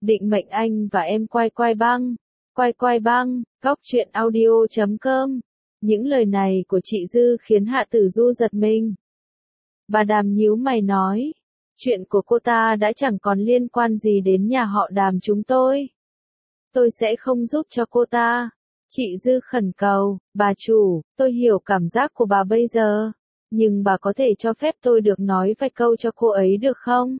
Định mệnh anh và em quay quay băng. Quay quay băng, góc truyện audio.com. Những lời này của chị Dư khiến Hạ Tử Du giật mình. Bà Đàm nhíu mày nói, chuyện của cô ta đã chẳng còn liên quan gì đến nhà họ Đàm chúng tôi. Tôi sẽ không giúp cho cô ta. Chị Dư khẩn cầu, bà chủ, tôi hiểu cảm giác của bà bây giờ, nhưng bà có thể cho phép tôi được nói vài câu cho cô ấy được không?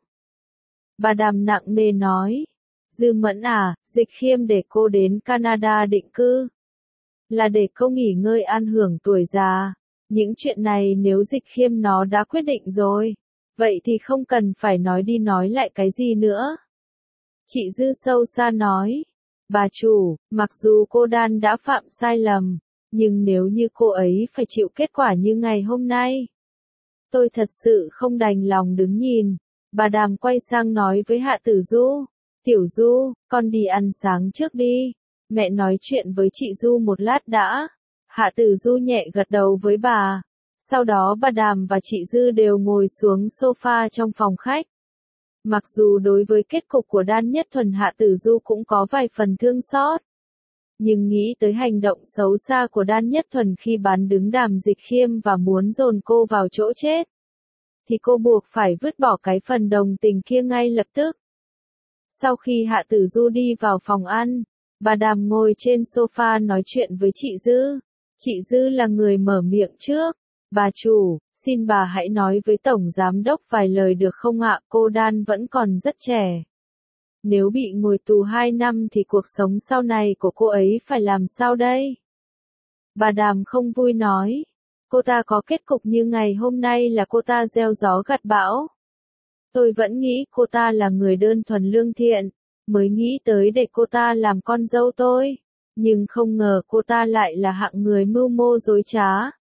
Bà Đàm nặng nề nói, Dư Mẫn à, Dịch Khiêm để cô đến Canada định cư. Là để cô nghỉ ngơi an hưởng tuổi già. Những chuyện này nếu Dịch Khiêm nó đã quyết định rồi, vậy thì không cần phải nói đi nói lại cái gì nữa. Chị Dư sâu xa nói, bà chủ, mặc dù cô Đan đã phạm sai lầm, nhưng nếu như cô ấy phải chịu kết quả như ngày hôm nay, tôi thật sự không đành lòng đứng nhìn. Bà Đàm quay sang nói với Hạ Tử Du, Tiểu Du, con đi ăn sáng trước đi, mẹ nói chuyện với chị Du một lát đã. Hạ Tử Du nhẹ gật đầu với bà. Sau đó bà Đàm và chị Dư đều ngồi xuống sofa trong phòng khách. Mặc dù đối với kết cục của Đan Nhất Thuần Hạ Tử Du cũng có vài phần thương xót, nhưng nghĩ tới hành động xấu xa của Đan Nhất Thuần khi bán đứng Đàm Dịch Khiêm và muốn dồn cô vào chỗ chết, thì cô buộc phải vứt bỏ cái phần đồng tình kia ngay lập tức. Sau khi Hạ Tử Du đi vào phòng ăn, bà Đàm ngồi trên sofa nói chuyện với chị Dư. Chị Dư là người mở miệng trước. Bà chủ, xin bà hãy nói với Tổng Giám Đốc vài lời được không ạ? Cô Đan vẫn còn rất trẻ. Nếu bị ngồi tù 2 năm thì cuộc sống sau này của cô ấy phải làm sao đây? Bà Đàm không vui nói. Cô ta có kết cục như ngày hôm nay là cô ta gieo gió gặt bão. Tôi vẫn nghĩ cô ta là người đơn thuần lương thiện, mới nghĩ tới để cô ta làm con dâu tôi. Nhưng không ngờ cô ta lại là hạng người mưu mô dối trá.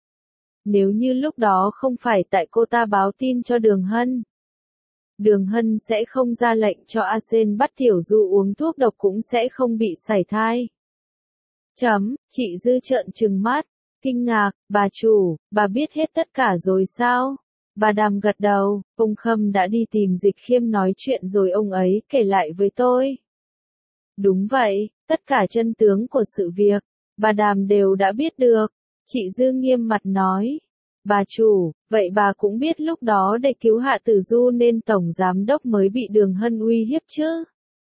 Nếu như lúc đó không phải tại cô ta báo tin cho Đường Hân, Đường Hân sẽ không ra lệnh cho A Sên bắt Tiểu Du uống thuốc độc cũng sẽ không bị sảy thai. Chị Dư trợn trừng mắt, kinh ngạc, bà chủ, bà biết hết tất cả rồi sao? Bà Đàm gật đầu, ông Khâm đã đi tìm Dịch Khiêm nói chuyện rồi ông ấy kể lại với tôi. Đúng vậy, tất cả chân tướng của sự việc, bà Đàm đều đã biết được. Chị Dư nghiêm mặt nói, bà chủ, vậy bà cũng biết lúc đó để cứu Hạ Tử Du nên Tổng Giám Đốc mới bị Đường Hân uy hiếp chứ?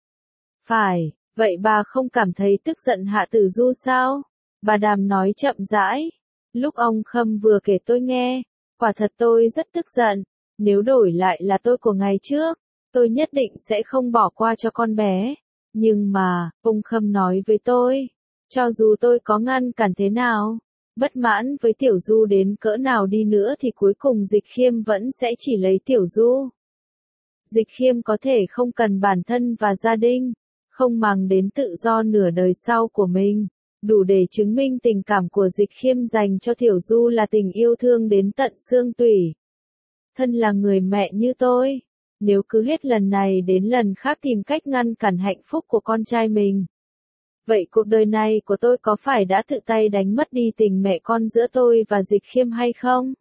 Phải, vậy bà không cảm thấy tức giận Hạ Tử Du sao? Bà Đàm nói chậm rãi. Lúc ông Khâm vừa kể tôi nghe, quả thật tôi rất tức giận. Nếu đổi lại là tôi của ngày trước, tôi nhất định sẽ không bỏ qua cho con bé. Nhưng mà, ông Khâm nói với tôi, cho dù tôi có ngăn cản thế nào, bất mãn với Tiểu Du đến cỡ nào đi nữa thì cuối cùng Dịch Khiêm vẫn sẽ chỉ lấy Tiểu Du. Dịch Khiêm có thể không cần bản thân và gia đình, không màng đến tự do nửa đời sau của mình, đủ để chứng minh tình cảm của Dịch Khiêm dành cho Tiểu Du là tình yêu thương đến tận xương tủy. Thân là người mẹ như tôi, nếu cứ hết lần này đến lần khác tìm cách ngăn cản hạnh phúc của con trai mình, vậy cuộc đời này của tôi có phải đã tự tay đánh mất đi tình mẹ con giữa tôi và Dịch Khiêm hay không?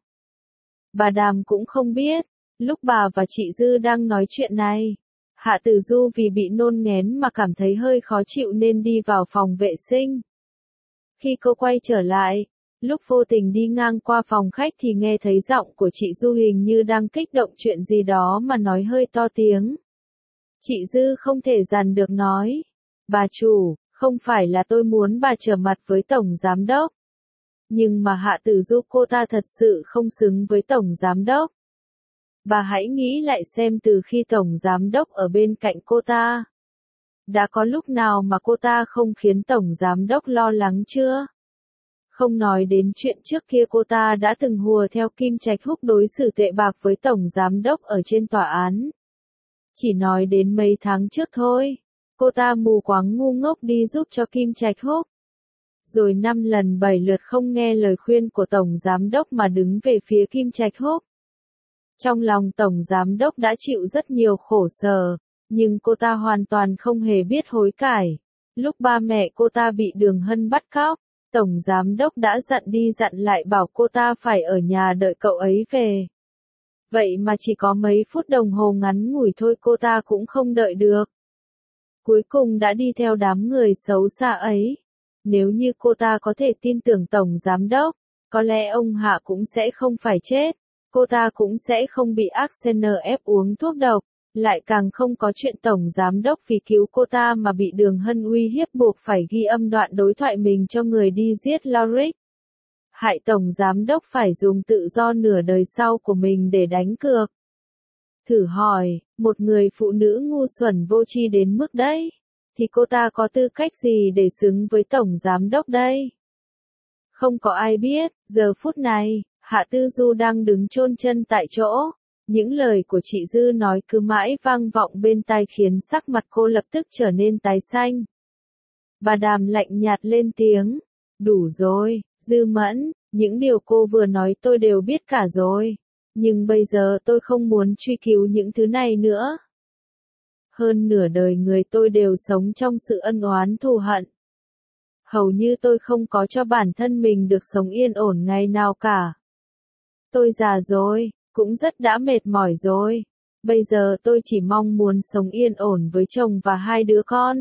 Bà Đàm cũng không biết, lúc bà và chị Dư đang nói chuyện này, Hạ Tử Du vì bị nôn nghén mà cảm thấy hơi khó chịu nên đi vào phòng vệ sinh. Khi cô quay trở lại, lúc vô tình đi ngang qua phòng khách thì nghe thấy giọng của chị Du hình như đang kích động chuyện gì đó mà nói hơi to tiếng. Chị Dư không thể dằn được nói, bà chủ, không phải là tôi muốn bà trở mặt với Tổng Giám Đốc. Nhưng mà Hạ Tử Du cô ta thật sự không xứng với Tổng Giám Đốc. Bà hãy nghĩ lại xem từ khi Tổng Giám Đốc ở bên cạnh cô ta, đã có lúc nào mà cô ta không khiến Tổng Giám Đốc lo lắng chưa? Không nói đến chuyện trước kia cô ta đã từng hùa theo Kim Trạch Húc đối xử tệ bạc với Tổng Giám Đốc ở trên tòa án. Chỉ nói đến mấy tháng trước thôi, cô ta mù quáng ngu ngốc đi giúp cho Kim Trạch Húc. Rồi 5 lần 7 lượt không nghe lời khuyên của Tổng Giám Đốc mà đứng về phía Kim Trạch Húc. Trong lòng Tổng Giám Đốc đã chịu rất nhiều khổ sở, nhưng cô ta hoàn toàn không hề biết hối cải. Lúc ba mẹ cô ta bị Đường Hân bắt cóc, Tổng Giám Đốc đã dặn đi dặn lại bảo cô ta phải ở nhà đợi cậu ấy về. Vậy mà chỉ có mấy phút đồng hồ ngắn ngủi thôi cô ta cũng không đợi được. cuối cùng đã đi theo đám người xấu xa ấy. Nếu như cô ta có thể tin tưởng Tổng Giám Đốc, có lẽ ông Hạ cũng sẽ không phải chết, cô ta cũng sẽ không bị Arsenal ép uống thuốc độc, lại càng không có chuyện Tổng Giám Đốc vì cứu cô ta mà bị Đường Hân uy hiếp buộc phải ghi âm đoạn đối thoại mình cho người đi giết Lorik. Hại Tổng Giám Đốc phải dùng tự do nửa đời sau của mình để đánh cược. Thử hỏi, một người phụ nữ ngu xuẩn vô tri đến mức đấy, thì cô ta có tư cách gì để xứng với Tổng Giám Đốc đây? Không có ai biết, giờ phút này, Hạ Tư Du đang đứng chôn chân tại chỗ. Những lời của chị Dư nói cứ mãi vang vọng bên tai khiến sắc mặt cô lập tức trở nên tái xanh. Bà Đàm lạnh nhạt lên tiếng. Đủ rồi, Dư Mẫn, những điều cô vừa nói tôi đều biết cả rồi. Nhưng bây giờ tôi không muốn truy cứu những thứ này nữa. Hơn nửa đời người tôi đều sống trong sự ân oán thù hận. Hầu như tôi không có cho bản thân mình được sống yên ổn ngày nào cả. Tôi già rồi, cũng rất đã mệt mỏi rồi. Bây giờ tôi chỉ mong muốn sống yên ổn với chồng và 2 đứa con.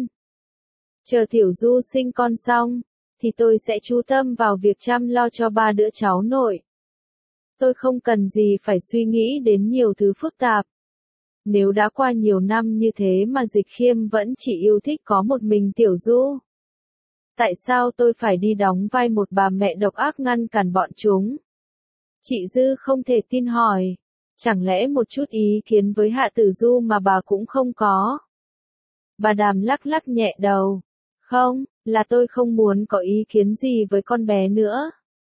Chờ Tiểu Du sinh con xong, thì tôi sẽ chú tâm vào việc chăm lo cho 3 đứa cháu nội. Tôi không cần gì phải suy nghĩ đến nhiều thứ phức tạp. Nếu đã qua nhiều năm như thế mà Dịch Khiêm vẫn chỉ yêu thích có một mình Tiểu Du, tại sao tôi phải đi đóng vai một bà mẹ độc ác ngăn cản bọn chúng? Chị Dư không thể tin hỏi, chẳng lẽ một chút ý kiến với Hạ Tử Du mà bà cũng không có? Bà Đàm lắc lắc nhẹ đầu. Không, là tôi không muốn có ý kiến gì với con bé nữa.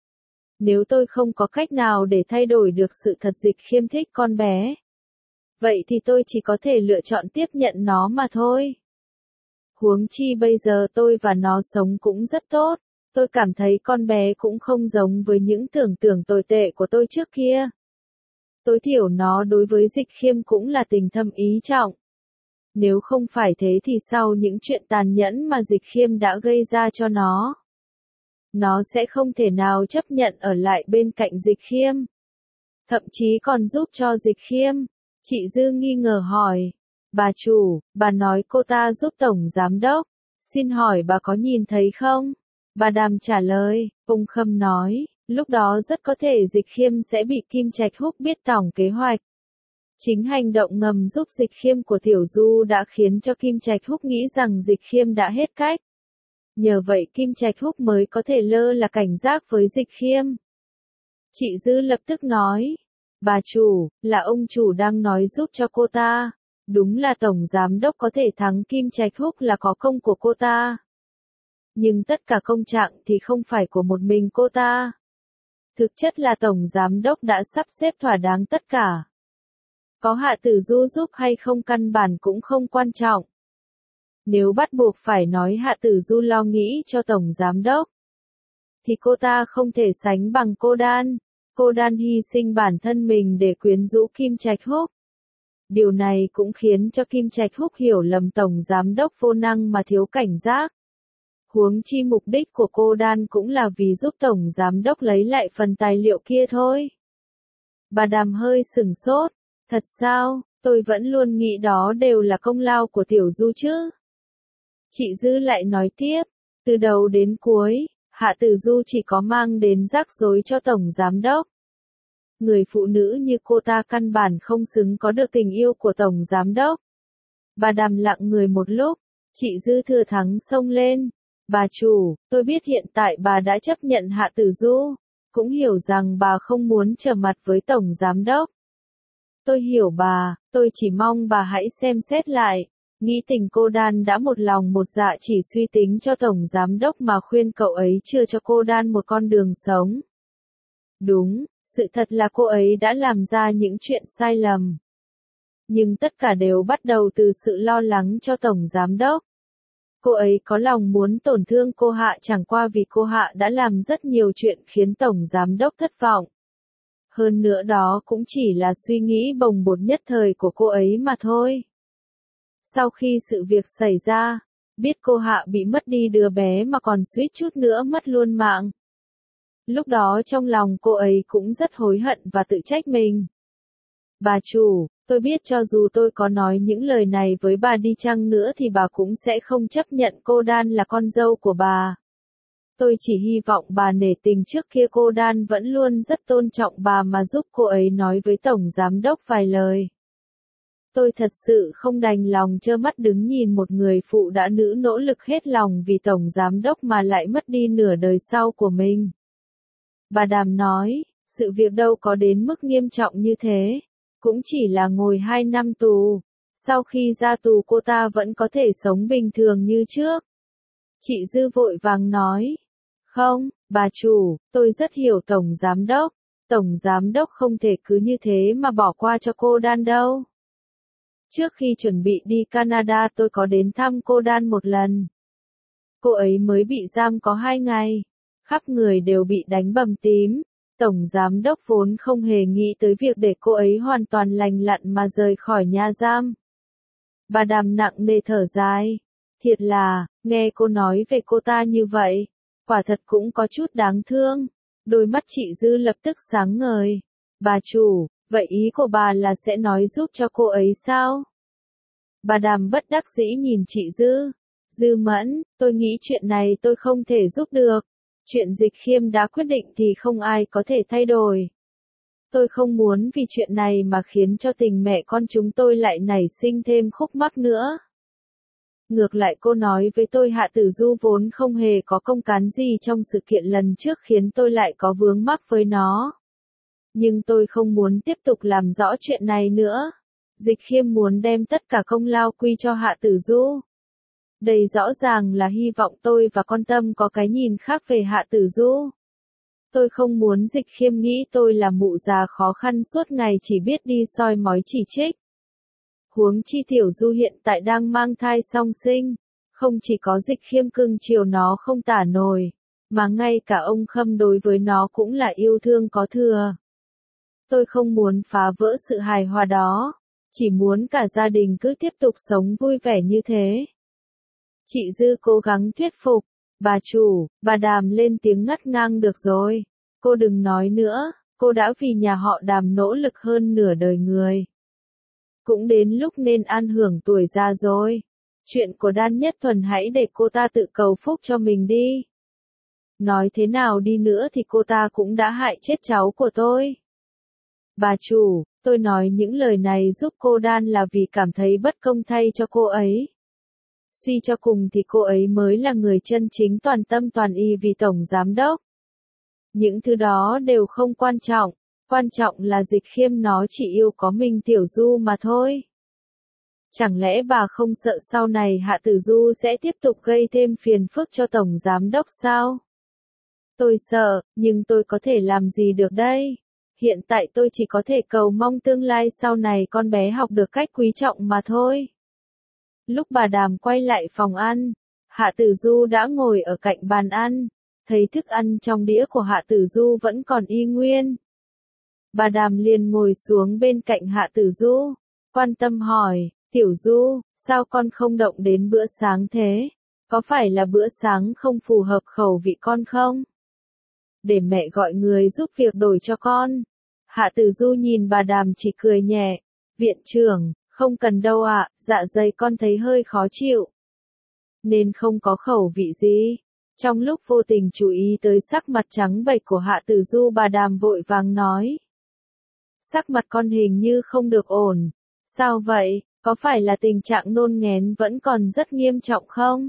Nếu tôi không có cách nào để thay đổi được sự thật Dịch Khiêm thích con bé, vậy thì tôi chỉ có thể lựa chọn tiếp nhận nó mà thôi. Huống chi bây giờ tôi và nó sống cũng rất tốt, tôi cảm thấy con bé cũng không giống với những tưởng tượng tồi tệ của tôi trước kia. Tối thiểu nó đối với Dịch Khiêm cũng là tình thâm ý trọng. Nếu không phải thế thì sau những chuyện tàn nhẫn mà Dịch Khiêm đã gây ra cho nó sẽ không thể nào chấp nhận ở lại bên cạnh Dịch Khiêm. Thậm chí còn giúp cho Dịch Khiêm. Chị Dư nghi ngờ hỏi. Bà chủ, bà nói cô ta giúp Tổng Giám Đốc. Xin hỏi bà có nhìn thấy không? Bà Đàm trả lời, ông Khâm nói, lúc đó rất có thể Dịch Khiêm sẽ bị Kim Trạch Húc biết tổng kế hoạch. Chính hành động ngầm giúp Dịch Khiêm của Tiểu Du đã khiến cho Kim Trạch Húc nghĩ rằng Dịch Khiêm đã hết cách. Nhờ vậy Kim Trạch Húc mới có thể lơ là cảnh giác với Dịch Khiêm. Chị Dư lập tức nói, bà chủ, là ông chủ đang nói giúp cho cô ta. Đúng là Tổng Giám Đốc có thể thắng Kim Trạch Húc là có công của cô ta. Nhưng tất cả công trạng thì không phải của một mình cô ta. Thực chất là Tổng Giám Đốc đã sắp xếp thỏa đáng tất cả. Có Hạ Tử Du giúp hay không căn bản cũng không quan trọng. Nếu bắt buộc phải nói Hạ Tử Du lo nghĩ cho Tổng Giám Đốc, thì cô ta không thể sánh bằng cô Đan. Cô Đan hy sinh bản thân mình để quyến rũ Kim Trạch Húc. Điều này cũng khiến cho Kim Trạch Húc hiểu lầm Tổng Giám Đốc vô năng mà thiếu cảnh giác. Huống chi mục đích của cô Đan cũng là vì giúp Tổng Giám Đốc lấy lại phần tài liệu kia thôi. Bà Đàm hơi sửng sốt. Thật sao, tôi vẫn luôn nghĩ đó đều là công lao của Tiểu Du chứ. Chị Dư lại nói tiếp, từ đầu đến cuối, Hạ Tử Du chỉ có mang đến rắc rối cho Tổng Giám Đốc. Người phụ nữ như cô ta căn bản không xứng có được tình yêu của Tổng Giám Đốc. Bà Đàm lặng người một lúc, chị Dư thừa thắng xông lên. Bà chủ, tôi biết hiện tại bà đã chấp nhận Hạ Tử Du, cũng hiểu rằng bà không muốn trở mặt với Tổng Giám Đốc. Tôi hiểu bà, tôi chỉ mong bà hãy xem xét lại. Nghĩ tình cô Đan đã một lòng một dạ chỉ suy tính cho Tổng Giám Đốc mà khuyên cậu ấy chưa cho cô Đan một con đường sống. Đúng, sự thật là cô ấy đã làm ra những chuyện sai lầm. Nhưng tất cả đều bắt đầu từ sự lo lắng cho Tổng Giám Đốc. Cô ấy có lòng muốn tổn thương cô Hạ chẳng qua vì cô Hạ đã làm rất nhiều chuyện khiến Tổng Giám Đốc thất vọng. Hơn nữa đó cũng chỉ là suy nghĩ bồng bột nhất thời của cô ấy mà thôi. Sau khi sự việc xảy ra, biết cô Hạ bị mất đi đứa bé mà còn suýt chút nữa mất luôn mạng. Lúc đó trong lòng cô ấy cũng rất hối hận và tự trách mình. Bà chủ, Tôi biết cho dù tôi có nói những lời này với bà đi chăng nữa thì bà cũng sẽ không chấp nhận cô Dan là con dâu của bà. Tôi chỉ hy vọng bà nể tình trước kia cô Dan vẫn luôn rất tôn trọng bà mà giúp cô ấy nói với Tổng Giám đốc vài lời. Tôi thật sự không đành lòng trơ mắt đứng nhìn một người phụ đã nữ nỗ lực hết lòng vì Tổng Giám đốc mà lại mất đi nửa đời sau của mình. Bà Đàm nói, sự việc đâu có đến mức nghiêm trọng như thế. Cũng chỉ là ngồi 2 năm tù. Sau khi ra tù cô ta vẫn có thể sống bình thường như trước. Chị Dư vội vàng nói. Không, bà chủ, tôi rất hiểu Tổng Giám đốc. Tổng Giám đốc không thể cứ như thế mà bỏ qua cho cô Dan đâu. Trước khi chuẩn bị đi Canada tôi có đến thăm cô Dan một lần. Cô ấy mới bị giam có 2 ngày. Khắp người đều bị đánh bầm tím. Tổng Giám đốc vốn không hề nghĩ tới việc để cô ấy hoàn toàn lành lặn mà rời khỏi nhà giam. Bà Đàm nặng nề thở dài. Thiệt là, nghe cô nói về cô ta như vậy, quả thật cũng có chút đáng thương. Đôi mắt chị Dư lập tức sáng ngời. Bà chủ, vậy ý của bà là sẽ nói giúp cho cô ấy sao? Bà Đàm bất đắc dĩ nhìn chị Dư. Dư Mẫn, tôi nghĩ chuyện này tôi không thể giúp được. Chuyện Dịch Khiêm đã quyết định thì không ai có thể thay đổi. Tôi không muốn vì chuyện này mà khiến cho tình mẹ con chúng tôi lại nảy sinh thêm khúc mắc nữa. Ngược lại cô nói với tôi Hạ Tử Du vốn không hề có công cán gì trong sự kiện lần trước khiến tôi lại có vướng mắc với nó. Nhưng tôi không muốn tiếp tục làm rõ chuyện này nữa. Dịch Khiêm muốn đem tất cả công lao quy cho Hạ Tử Du. Đây rõ ràng là hy vọng tôi và con Tâm có cái nhìn khác về Hạ Tử Du. Tôi không muốn Dịch Khiêm nghĩ tôi là mụ già khó khăn suốt ngày chỉ biết đi soi mói chỉ trích. Huống chi Tiểu Du hiện tại đang mang thai song sinh, không chỉ có Dịch Khiêm cưng chiều nó không tả nổi, mà ngay cả ông Khâm đối với nó cũng là yêu thương có thừa. Tôi không muốn phá vỡ sự hài hòa đó, chỉ muốn cả gia đình cứ tiếp tục sống vui vẻ như thế. Chị Dư cố gắng thuyết phục. Bà chủ, bà Đàm lên tiếng ngắt ngang được rồi. Cô đừng nói nữa, cô đã vì nhà họ Đàm nỗ lực hơn nửa đời người. Cũng đến lúc nên ăn hưởng tuổi già rồi. Chuyện của Đan Nhất Thuần hãy để cô ta tự cầu phúc cho mình đi. Nói thế nào đi nữa thì cô ta cũng đã hại chết cháu của tôi. Bà chủ, tôi nói những lời này giúp cô Đan là vì cảm thấy bất công thay cho cô ấy. Suy cho cùng thì cô ấy mới là người chân chính toàn tâm toàn ý vì Tổng Giám đốc. Những thứ đó đều không quan trọng là Dịch Khiêm nó chỉ yêu có mình Tiểu Du mà thôi. Chẳng lẽ bà không sợ sau này Hạ Tử Du sẽ tiếp tục gây thêm phiền phức cho Tổng Giám đốc sao? Tôi sợ, nhưng tôi có thể làm gì được đây? Hiện tại tôi chỉ có thể cầu mong tương lai sau này con bé học được cách quý trọng mà thôi. Lúc bà Đàm quay lại phòng ăn, Hạ Tử Du đã ngồi ở cạnh bàn ăn, thấy thức ăn trong đĩa của Hạ Tử Du vẫn còn y nguyên. Bà Đàm liền ngồi xuống bên cạnh Hạ Tử Du, quan tâm hỏi, Tiểu Du, sao con không động đến bữa sáng thế? Có phải là bữa sáng không phù hợp khẩu vị con không? Để mẹ gọi người giúp việc đổi cho con. Hạ Tử Du nhìn bà Đàm chỉ cười nhẹ, viện trưởng, không cần đâu ạ, dạ dày con thấy hơi khó chịu. Nên không có khẩu vị gì. Trong lúc vô tình chú ý tới sắc mặt trắng bệch của Hạ Tử Du bà Đàm vội vàng nói. Sắc mặt con hình như không được ổn. Sao vậy, có phải là tình trạng nôn nghén vẫn còn rất nghiêm trọng không?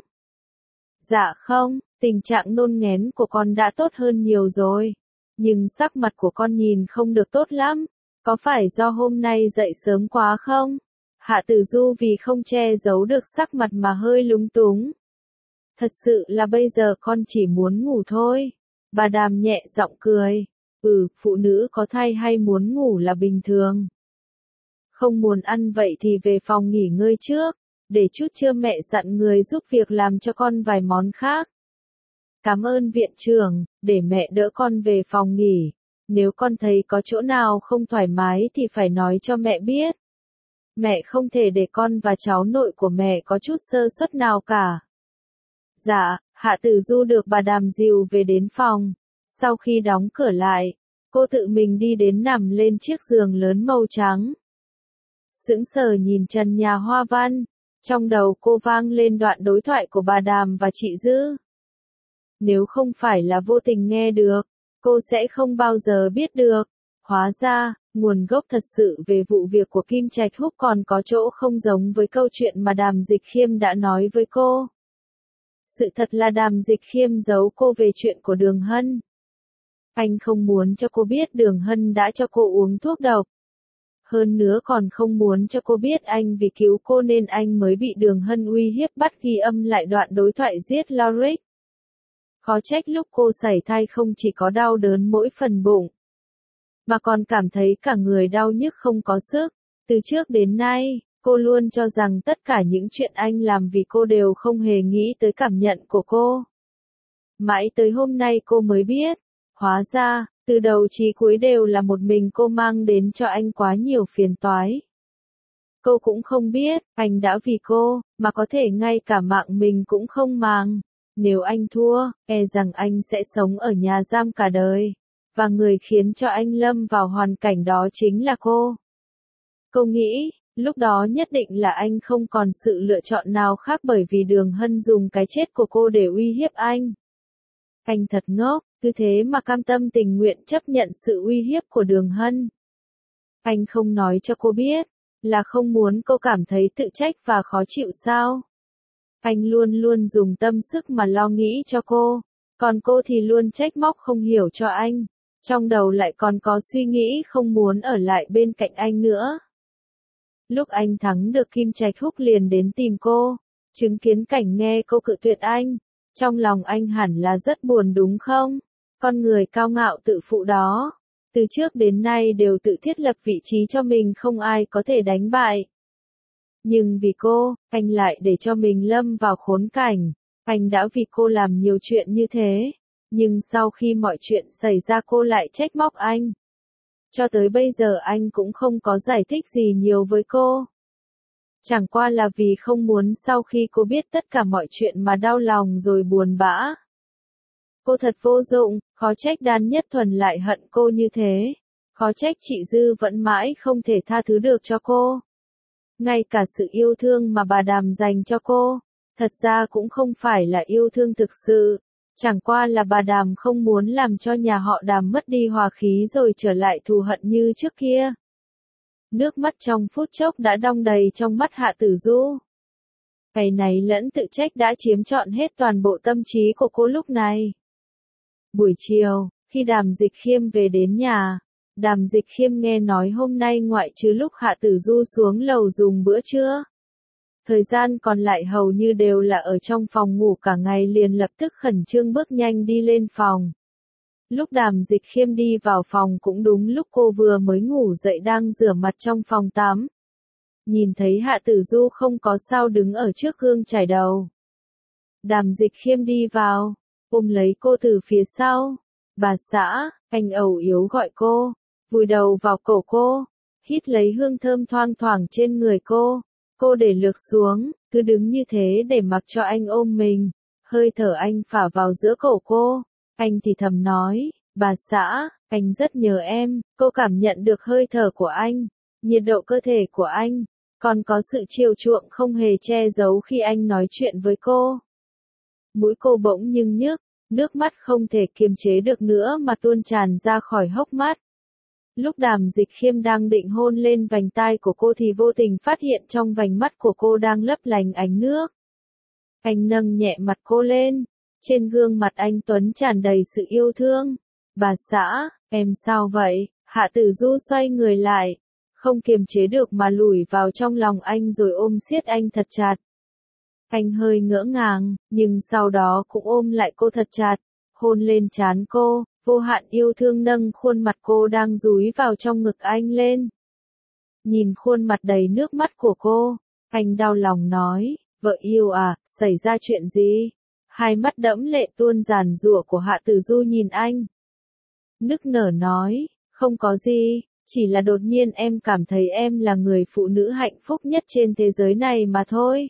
Dạ không, tình trạng nôn nghén của con đã tốt hơn nhiều rồi. Nhưng sắc mặt của con nhìn không được tốt lắm. Có phải do hôm nay dậy sớm quá không? Hạ Tử Du vì không che giấu được sắc mặt mà hơi lúng túng. Thật sự là bây giờ con chỉ muốn ngủ thôi. Bà Đàm nhẹ giọng cười. Phụ nữ có thai hay muốn ngủ là bình thường. Không muốn ăn vậy thì về phòng nghỉ ngơi trước. Để chút trưa mẹ dặn người giúp việc làm cho con vài món khác. Cảm ơn viện trưởng, để mẹ đỡ con về phòng nghỉ. Nếu con thấy có chỗ nào không thoải mái thì phải nói cho mẹ biết. Mẹ không thể để con và cháu nội của mẹ có chút sơ suất nào cả. Dạ, Hạ Tử Du được bà Đàm dìu về đến phòng. Sau khi đóng cửa lại, cô tự mình đi đến nằm lên chiếc giường lớn màu trắng. sững sờ nhìn trần nhà hoa văn. Trong đầu cô vang lên đoạn đối thoại của bà Đàm và chị Dư. Nếu không phải là vô tình nghe được, cô sẽ không bao giờ biết được. Hóa ra, nguồn gốc thật sự về vụ việc của Kim Trạch Húc còn có chỗ không giống với câu chuyện mà Đàm Dịch Khiêm đã nói với cô. Sự thật là Đàm Dịch Khiêm giấu cô về chuyện của Đường Hân. Anh không muốn cho cô biết Đường Hân đã cho cô uống thuốc độc. Hơn nữa còn không muốn cho cô biết anh vì cứu cô nên anh mới bị Đường Hân uy hiếp bắt ghi âm lại đoạn đối thoại giết Lorik. Khó trách lúc cô sảy thai không chỉ có đau đớn mỗi phần bụng, mà còn cảm thấy cả người đau nhức không có sức. Từ trước đến nay, cô luôn cho rằng tất cả những chuyện anh làm vì cô đều không hề nghĩ tới cảm nhận của cô. Mãi tới hôm nay cô mới biết, hóa ra, từ đầu chí cuối đều là một mình cô mang đến cho anh quá nhiều phiền toái. Cô cũng không biết, anh đã vì cô, mà có thể ngay cả mạng mình cũng không màng. Nếu anh thua, e rằng anh sẽ sống ở nhà giam cả đời. Và người khiến cho anh lâm vào hoàn cảnh đó chính là cô. Cô nghĩ, lúc đó nhất định là anh không còn sự lựa chọn nào khác bởi vì Đường Hân dùng cái chết của cô để uy hiếp anh. Anh thật ngốc, cứ thế mà cam tâm tình nguyện chấp nhận sự uy hiếp của Đường Hân. Anh không nói cho cô biết, là không muốn cô cảm thấy tự trách và khó chịu sao? Anh luôn luôn dùng tâm sức mà lo nghĩ cho cô, còn cô thì luôn trách móc không hiểu cho anh. Trong đầu lại còn có suy nghĩ không muốn ở lại bên cạnh anh nữa. Lúc anh thắng được Kim Trạch Húc liền đến tìm cô, chứng kiến cảnh nghe cô cự tuyệt anh. Trong lòng anh hẳn là rất buồn đúng không? Con người cao ngạo tự phụ đó, từ trước đến nay đều tự thiết lập vị trí cho mình không ai có thể đánh bại. Nhưng vì cô, anh lại để cho mình lâm vào khốn cảnh. Anh đã vì cô làm nhiều chuyện như thế. Nhưng sau khi mọi chuyện xảy ra cô lại trách móc anh. Cho tới bây giờ anh cũng không có giải thích gì nhiều với cô. Chẳng qua là vì không muốn sau khi cô biết tất cả mọi chuyện mà đau lòng rồi buồn bã. Cô thật vô dụng, khó trách Đan Nhất Thuần lại hận cô như thế. Khó trách chị Dư vẫn mãi không thể tha thứ được cho cô. Ngay cả sự yêu thương mà bà Đàm dành cho cô, thật ra cũng không phải là yêu thương thực sự. Chẳng qua là bà Đàm không muốn làm cho nhà họ Đàm mất đi hòa khí rồi trở lại thù hận như trước kia. Nước mắt trong phút chốc đã đong đầy trong mắt Hạ Tử Du. Ngày này lẫn tự trách đã chiếm trọn hết toàn bộ tâm trí của cô lúc này. Buổi chiều, khi Đàm Dịch Khiêm về đến nhà, Đàm Dịch Khiêm nghe nói hôm nay ngoại trừ lúc Hạ Tử Du xuống lầu dùng bữa trưa, thời gian còn lại hầu như đều là ở trong phòng ngủ cả ngày liền lập tức khẩn trương bước nhanh đi lên phòng. Lúc Đàm Dịch Khiêm đi vào phòng cũng đúng lúc cô vừa mới ngủ dậy đang rửa mặt trong phòng tắm. Nhìn thấy Hạ Tử Du không có sao đứng ở trước gương chải đầu. Đàm Dịch Khiêm đi vào, ôm lấy cô từ phía sau. Bà xã, anh ẩu yếu gọi cô, vùi đầu vào cổ cô, hít lấy hương thơm thoang thoảng trên người cô. Cô để lược xuống, cứ đứng như thế để mặc cho anh ôm mình. Hơi thở anh phả vào giữa cổ cô. Anh thì thầm nói, bà xã, anh rất nhớ em. Cô cảm nhận được hơi thở của anh, nhiệt độ cơ thể của anh, còn có sự chiều chuộng không hề che giấu khi anh nói chuyện với cô. Mũi cô bỗng nhưng nhức, nước mắt không thể kiềm chế được nữa mà tuôn tràn ra khỏi hốc mắt. Lúc Đàm Dịch Khiêm đang định hôn lên vành tai của cô thì vô tình phát hiện trong vành mắt của cô đang lấp lánh ánh nước. Anh nâng nhẹ mặt cô lên, trên gương mặt anh tuấn tràn đầy sự yêu thương. Bà xã, em sao vậy? Hạ Tử Du xoay người lại, không kiềm chế được mà lủi vào trong lòng anh rồi ôm siết anh thật chặt. Anh hơi ngỡ ngàng, nhưng sau đó cũng ôm lại cô thật chặt, hôn lên trán cô, vô hạn yêu thương nâng khuôn mặt cô đang dúi vào trong ngực anh lên. Nhìn khuôn mặt đầy nước mắt của cô, anh đau lòng nói, vợ yêu à, xảy ra chuyện gì? Hai mắt đẫm lệ tuôn giàn giụa của Hạ Tử Du nhìn anh. Nức nở nói, không có gì, chỉ là đột nhiên em cảm thấy em là người phụ nữ hạnh phúc nhất trên thế giới này mà thôi.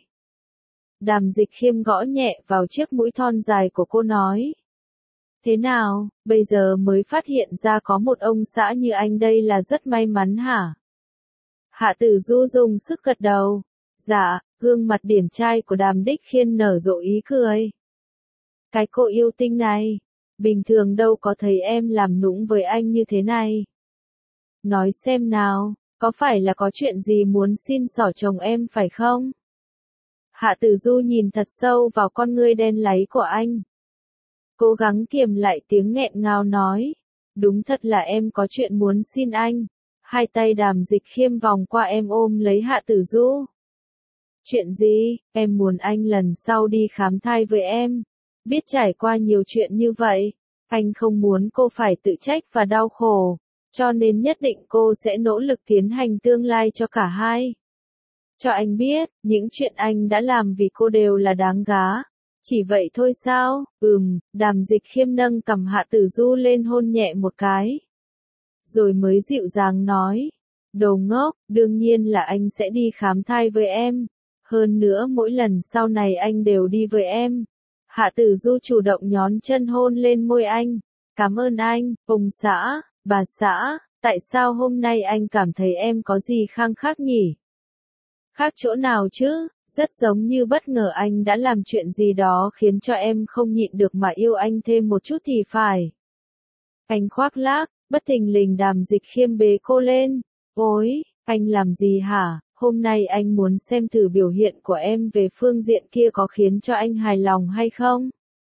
Đàm Dịch Khiêm gõ nhẹ vào chiếc mũi thon dài của cô nói. Thế nào, bây giờ mới phát hiện ra có một ông xã như anh đây là rất may mắn hả? Hạ Tử Du dùng sức gật đầu. Dạ, gương mặt điển trai của Đàm Đích Khiên nở rộ ý cười. Cái cô yêu tinh này, bình thường đâu có thấy em làm nũng với anh như thế này. Nói xem nào, có phải là có chuyện gì muốn xin xỏ chồng em phải không? Hạ Tử Du nhìn thật sâu vào con ngươi đen láy của anh. Cố gắng kiềm lại tiếng nghẹn ngào nói. Đúng thật là em có chuyện muốn xin anh. Hai tay Đàm Dịch Khiêm vòng qua em ôm lấy Hạ Tử Du. Chuyện gì? Em muốn anh lần sau đi khám thai với em. Biết trải qua nhiều chuyện như vậy, anh không muốn cô phải tự trách và đau khổ, cho nên nhất định cô sẽ nỗ lực tiến hành tương lai cho cả hai. Cho anh biết, những chuyện anh đã làm vì cô đều là đáng gá. Chỉ vậy thôi sao? Đàm Dịch Khiêm nâng cằm Hạ Tử Du lên hôn nhẹ một cái. Rồi mới dịu dàng nói. Đồ ngốc, đương nhiên là anh sẽ đi khám thai với em. Hơn nữa mỗi lần sau này anh đều đi với em. Hạ Tử Du chủ động nhón chân hôn lên môi anh. Cảm ơn anh, ông xã, bà xã, tại sao hôm nay anh cảm thấy em có gì khăng khắc nhỉ? Khác chỗ nào chứ, rất giống như bất ngờ anh đã làm chuyện gì đó khiến cho em không nhịn được mà yêu anh thêm một chút thì phải. Anh khoác lác, bất thình lình Đàm Dịch Khiêm bế cô lên. Ôi, anh làm gì hả? Hôm nay anh muốn xem thử biểu hiện của em về phương diện kia có khiến cho anh hài lòng hay không?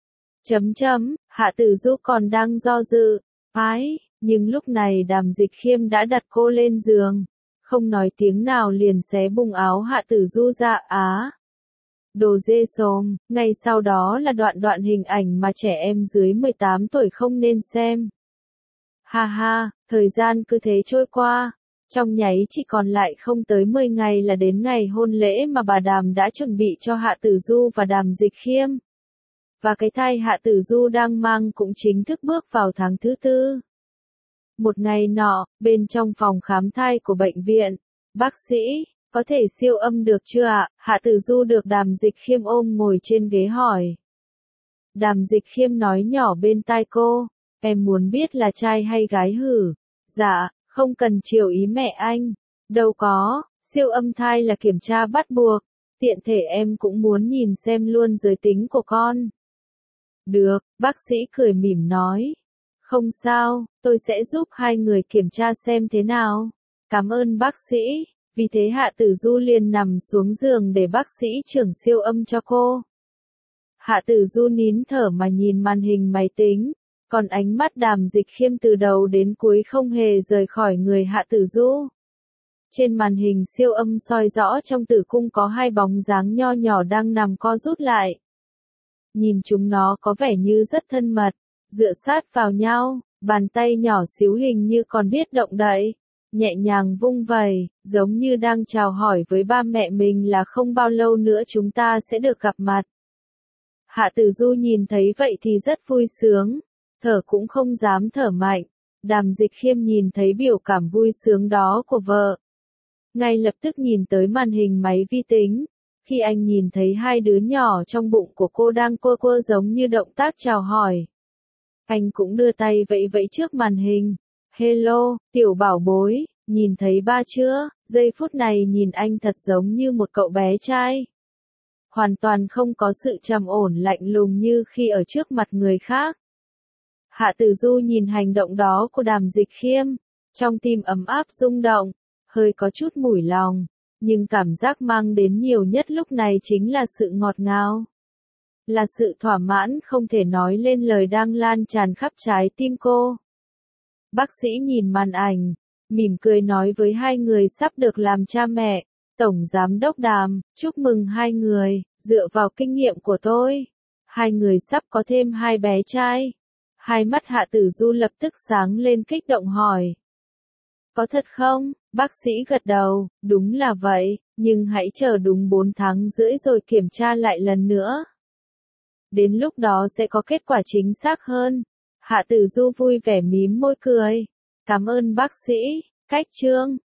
Hạ Tử Du còn đang do dự. Nhưng lúc này Đàm Dịch Khiêm đã đặt cô lên giường. Không nói tiếng nào liền xé bung áo Hạ Tử Du ra. Đồ dê xồm, ngay sau đó là đoạn hình ảnh mà trẻ em dưới 18 tuổi không nên xem. Ha ha, thời gian cứ thế trôi qua. Trong nháy chỉ còn lại không tới 10 ngày là đến ngày hôn lễ mà bà Đàm đã chuẩn bị cho Hạ Tử Du và Đàm Dịch Khiêm. Và cái thai Hạ Tử Du đang mang cũng chính thức bước vào tháng thứ 4. Một ngày nọ, bên trong phòng khám thai của bệnh viện, bác sĩ, có thể siêu âm được chưa ạ? Hạ Tử Du được Đàm Dịch Khiêm ôm ngồi trên ghế hỏi. Đàm Dịch Khiêm nói nhỏ bên tai cô, em muốn biết là trai hay gái hử? Dạ, không cần chiều ý mẹ anh. Đâu có, siêu âm thai là kiểm tra bắt buộc, tiện thể em cũng muốn nhìn xem luôn giới tính của con. Được, bác sĩ cười mỉm nói. Không sao, tôi sẽ giúp hai người kiểm tra xem thế nào. Cảm ơn bác sĩ. Vì thế Hạ Tử Du liền nằm xuống giường để bác sĩ trưởng siêu âm cho cô. Hạ Tử Du nín thở mà nhìn màn hình máy tính, còn ánh mắt Đàm Dịch Khiêm từ đầu đến cuối không hề rời khỏi người Hạ Tử Du. Trên màn hình siêu âm soi rõ trong tử cung có hai bóng dáng nho nhỏ đang nằm co rút lại. Nhìn chúng nó có vẻ như rất thân mật, dựa sát vào nhau, bàn tay nhỏ xíu hình như còn biết động đậy, nhẹ nhàng vung vẩy, giống như đang chào hỏi với ba mẹ mình là không bao lâu nữa chúng ta sẽ được gặp mặt. Hạ Tử Du nhìn thấy vậy thì rất vui sướng, thở cũng không dám thở mạnh. Đàm Dịch Khiêm nhìn thấy biểu cảm vui sướng đó của vợ, ngay lập tức nhìn tới màn hình máy vi tính. Khi anh nhìn thấy hai đứa nhỏ trong bụng của cô đang quơ quơ giống như động tác chào hỏi, anh cũng đưa tay vẫy vẫy trước màn hình. Hello, tiểu bảo bối, nhìn thấy ba chưa? Giây phút này nhìn anh thật giống như một cậu bé trai. Hoàn toàn không có sự trầm ổn lạnh lùng như khi ở trước mặt người khác. Hạ Tử Du nhìn hành động đó của Đàm Dịch Khiêm, trong tim ấm áp rung động, hơi có chút mủi lòng, nhưng cảm giác mang đến nhiều nhất lúc này chính là sự ngọt ngào. Là sự thỏa mãn không thể nói lên lời đang lan tràn khắp trái tim cô. Bác sĩ nhìn màn ảnh, mỉm cười nói với hai người sắp được làm cha mẹ. Tổng Giám đốc Đàm, chúc mừng hai người, dựa vào kinh nghiệm của tôi, hai người sắp có thêm hai bé trai. Hai mắt Hạ Tử Du lập tức sáng lên kích động hỏi. Có thật không? Bác sĩ gật đầu, đúng là vậy, nhưng hãy chờ đúng 4 tháng rưỡi rồi kiểm tra lại lần nữa. Đến lúc đó sẽ có kết quả chính xác hơn. Hạ Tử Du vui vẻ mím môi cười. Cảm ơn bác sĩ. Cách chương